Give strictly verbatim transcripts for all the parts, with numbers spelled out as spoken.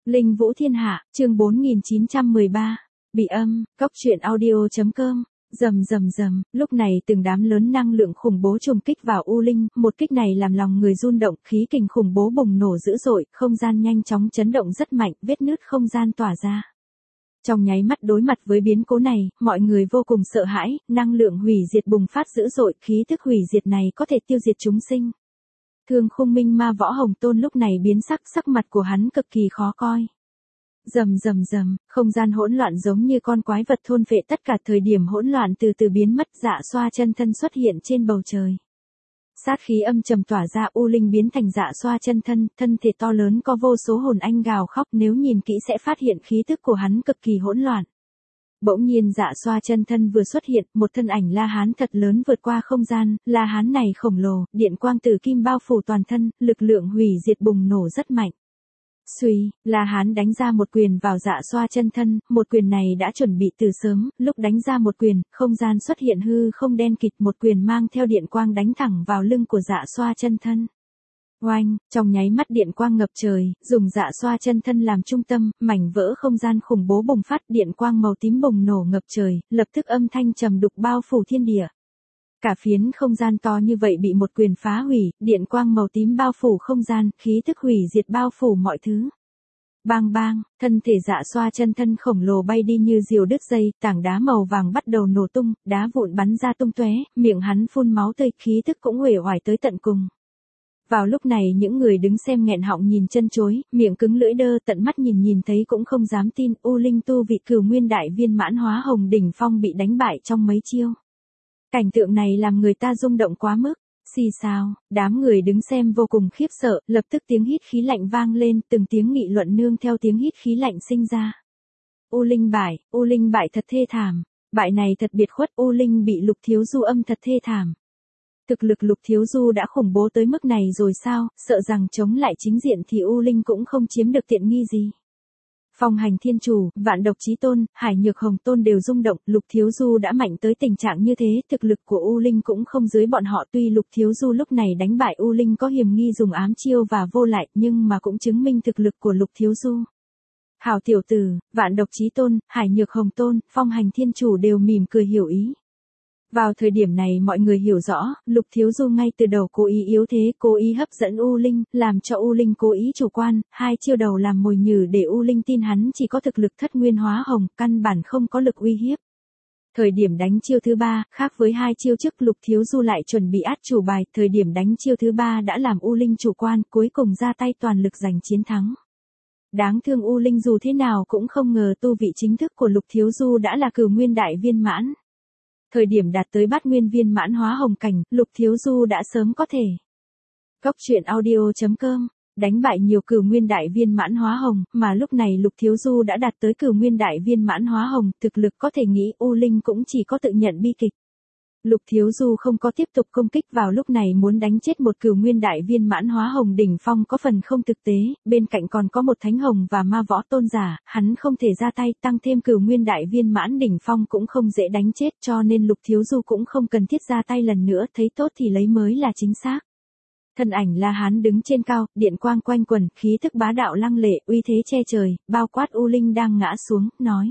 Linh Vũ Thiên Hạ, chương bốn nghìn chín trăm mười ba. Bị âm, Cốc Truyện Audio chấm com. Rầm rầm rầm, lúc này từng đám lớn năng lượng khủng bố trùng kích vào U Linh, một kích này làm lòng người run động, khí kình khủng bố bùng nổ dữ dội, không gian nhanh chóng chấn động rất mạnh, vết nứt không gian tỏa ra. Trong nháy mắt đối mặt với biến cố này, mọi người vô cùng sợ hãi, năng lượng hủy diệt bùng phát dữ dội, khí thức hủy diệt này có thể tiêu diệt chúng sinh. Thương Khung Minh Ma Võ Hồng Tôn lúc này biến sắc, sắc mặt của hắn cực kỳ khó coi. Rầm rầm rầm, không gian hỗn loạn giống như con quái vật thôn phệ tất cả, thời điểm hỗn loạn từ từ biến mất, Dạ Xoa chân thân xuất hiện trên bầu trời. Sát khí âm trầm tỏa ra, U Linh biến thành Dạ Xoa chân thân, thân thể to lớn có vô số hồn anh gào khóc, nếu nhìn kỹ sẽ phát hiện khí tức của hắn cực kỳ hỗn loạn. Bỗng nhiên Dạ Xoa chân thân vừa xuất hiện, một thân ảnh La Hán thật lớn vượt qua không gian, La Hán này khổng lồ, điện quang tử kim bao phủ toàn thân, lực lượng hủy diệt bùng nổ rất mạnh. Xuy, La Hán đánh ra một quyền vào Dạ Xoa chân thân, một quyền này đã chuẩn bị từ sớm, lúc đánh ra một quyền, không gian xuất hiện hư không đen kịt, một quyền mang theo điện quang đánh thẳng vào lưng của Dạ Xoa chân thân. Oanh, trong nháy mắt điện quang ngập trời, dùng Dạ Xoa chân thân làm trung tâm, mảnh vỡ không gian khủng bố bùng phát, điện quang màu tím bùng nổ ngập trời, lập tức âm thanh trầm đục bao phủ thiên địa. Cả phiến không gian to như vậy bị một quyền phá hủy, điện quang màu tím bao phủ không gian, khí thức hủy diệt bao phủ mọi thứ. Bang bang, thân thể Dạ Xoa chân thân khổng lồ bay đi như diều đứt dây, tảng đá màu vàng bắt đầu nổ tung, đá vụn bắn ra tung tóe, miệng hắn phun máu tươi, khí thức cũng uể oải tới tận cùng. Vào lúc này những người đứng xem nghẹn họng nhìn chân chối, miệng cứng lưỡi đơ, tận mắt nhìn nhìn thấy cũng không dám tin, U Linh tu vị cửu nguyên đại viên mãn hóa hồng đỉnh phong bị đánh bại trong mấy chiêu. Cảnh tượng này làm người ta rung động quá mức. Xì xào, đám người đứng xem vô cùng khiếp sợ, lập tức tiếng hít khí lạnh vang lên, từng tiếng nghị luận nương theo tiếng hít khí lạnh sinh ra. U Linh bại, U Linh bại thật thê thảm, bại này thật biệt khuất, U Linh bị Lục Thiếu Du âm thật thê thảm. Thực lực Lục Thiếu Du đã khủng bố tới mức này rồi sao, sợ rằng chống lại chính diện thì U Linh cũng không chiếm được tiện nghi gì. Phong Hành Thiên Chủ, Vạn Độc Chí Tôn, Hải Nhược Hồng Tôn đều rung động, Lục Thiếu Du đã mạnh tới tình trạng như thế, thực lực của U Linh cũng không dưới bọn họ, tuy Lục Thiếu Du lúc này đánh bại U Linh có hiểm nghi dùng ám chiêu và vô lại, nhưng mà cũng chứng minh thực lực của Lục Thiếu Du. Hảo tiểu tử, Vạn Độc Chí Tôn, Hải Nhược Hồng Tôn, Phong Hành Thiên Chủ đều mỉm cười hiểu ý. Vào thời điểm này mọi người hiểu rõ, Lục Thiếu Du ngay từ đầu cố ý yếu thế, cố ý hấp dẫn U Linh, làm cho U Linh cố ý chủ quan, hai chiêu đầu làm mồi nhử để U Linh tin hắn chỉ có thực lực thất nguyên hóa hồng, căn bản không có lực uy hiếp. Thời điểm đánh chiêu thứ ba, khác với hai chiêu trước, Lục Thiếu Du lại chuẩn bị át chủ bài, thời điểm đánh chiêu thứ ba đã làm U Linh chủ quan, cuối cùng ra tay toàn lực giành chiến thắng. Đáng thương U Linh dù thế nào cũng không ngờ tu vị chính thức của Lục Thiếu Du đã là cửu nguyên đại viên mãn. Thời điểm đạt tới bát nguyên viên mãn hóa hồng cảnh, Lục Thiếu Du đã sớm có thể. Cốc Truyện Audio chấm com, đánh bại nhiều cửu nguyên đại viên mãn hóa hồng, mà lúc này Lục Thiếu Du đã đạt tới cửu nguyên đại viên mãn hóa hồng, thực lực có thể nghĩ U Linh cũng chỉ có tự nhận bi kịch. Lục Thiếu Du không có tiếp tục công kích vào lúc này, muốn đánh chết một cửu nguyên đại viên mãn hóa hồng đỉnh phong có phần không thực tế, bên cạnh còn có một thánh hồng và ma võ tôn giả, hắn không thể ra tay, tăng thêm cửu nguyên đại viên mãn đỉnh phong cũng không dễ đánh chết, cho nên Lục Thiếu Du cũng không cần thiết ra tay lần nữa, thấy tốt thì lấy mới là chính xác. Thân ảnh La Hán đứng trên cao, điện quang quanh quần, khí thức bá đạo lăng lệ, uy thế che trời, bao quát U Linh đang ngã xuống, nói: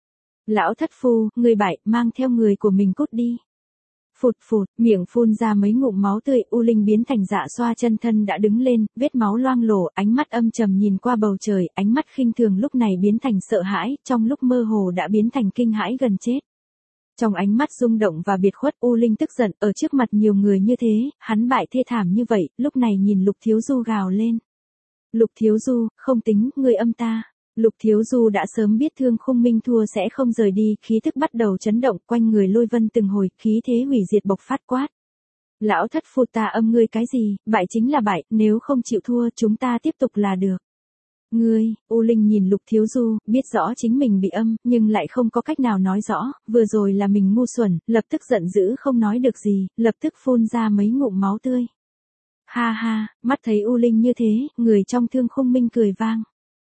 Lão thất phu, người bại, mang theo người của mình cút đi. Phụt phụt, miệng phun ra mấy ngụm máu tươi, U Linh biến thành Dạ Xoa chân thân đã đứng lên, vết máu loang lổ, ánh mắt âm trầm nhìn qua bầu trời, ánh mắt khinh thường lúc này biến thành sợ hãi, trong lúc mơ hồ đã biến thành kinh hãi gần chết. Trong ánh mắt rung động và biệt khuất, U Linh tức giận, ở trước mặt nhiều người như thế, hắn bại thê thảm như vậy, lúc này nhìn Lục Thiếu Du gào lên. Lục Thiếu Du, không tính, ngươi âm ta. Lục Thiếu Du đã sớm biết Thương Khung Minh thua sẽ không rời đi, khí thức bắt đầu chấn động, quanh người lôi vân từng hồi, khí thế hủy diệt bộc phát quát. Lão thất phu, ta âm ngươi cái gì, bại chính là bại, nếu không chịu thua chúng ta tiếp tục là được. Ngươi, U Linh nhìn Lục Thiếu Du, biết rõ chính mình bị âm, nhưng lại không có cách nào nói rõ, vừa rồi là mình ngu xuẩn, lập tức giận dữ không nói được gì, lập tức phun ra mấy ngụm máu tươi. Ha ha, mắt thấy U Linh như thế, người trong Thương Khung Minh cười vang.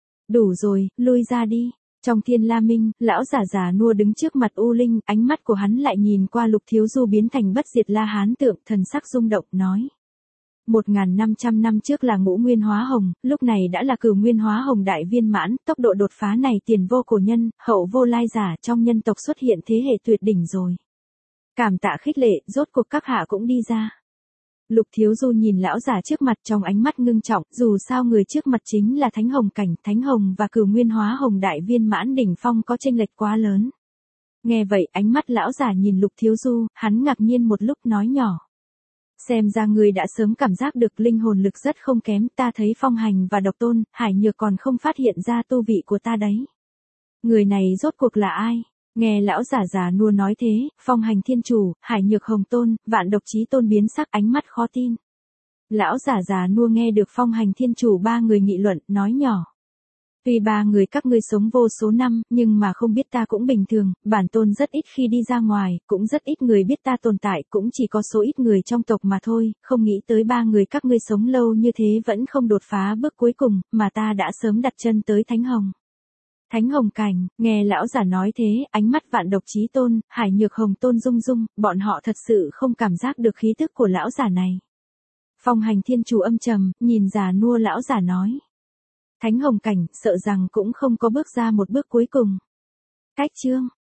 Đủ rồi, lui ra đi. Trong Thiên La Minh, lão giả già nua đứng trước mặt U Linh, ánh mắt của hắn lại nhìn qua Lục Thiếu Du biến thành bất diệt La Hán tượng, thần sắc rung động, nói. một nghìn năm trăm năm trước là ngũ nguyên hóa hồng, lúc này đã là cửu nguyên hóa hồng đại viên mãn, tốc độ đột phá này tiền vô cổ nhân, hậu vô lai giả, trong nhân tộc xuất hiện thế hệ tuyệt đỉnh rồi. Cảm tạ khích lệ, rốt cuộc các hạ cũng đi ra. Lục Thiếu Du nhìn lão giả trước mặt trong ánh mắt ngưng trọng, dù sao người trước mặt chính là Thánh Hồng cảnh, Thánh Hồng và cửu nguyên hóa hồng đại viên mãn đỉnh phong có chênh lệch quá lớn. Nghe vậy ánh mắt lão giả nhìn Lục Thiếu Du, hắn ngạc nhiên một lúc nói nhỏ. Xem ra người đã sớm cảm giác được linh hồn lực rất không kém, ta thấy Phong Hành và Độc Tôn, Hải Nhược còn không phát hiện ra tu vị của ta đấy. Người này rốt cuộc là ai? Nghe lão giả già nua nói thế, Phong Hành Thiên Chủ, Hải Nhược Hồng Tôn, Vạn Độc Chí Tôn biến sắc ánh mắt khó tin. Lão giả già nua nghe được Phong Hành Thiên Chủ ba người nghị luận, nói nhỏ. Tuy ba người các ngươi sống vô số năm, nhưng mà không biết ta cũng bình thường, bản tôn rất ít khi đi ra ngoài, cũng rất ít người biết ta tồn tại, cũng chỉ có số ít người trong tộc mà thôi, không nghĩ tới ba người các ngươi sống lâu như thế vẫn không đột phá bước cuối cùng, mà ta đã sớm đặt chân tới Thánh Hồng. Thánh Hồng cảnh, nghe lão giả nói thế, ánh mắt Vạn Độc Chí Tôn, Hải Nhược Hồng Tôn rung rung, bọn họ thật sự không cảm giác được khí tức của lão giả này. Phong Hành Thiên Chủ âm trầm, nhìn già nua lão giả nói. Thánh Hồng cảnh, sợ rằng cũng không có bước ra một bước cuối cùng. Cách chương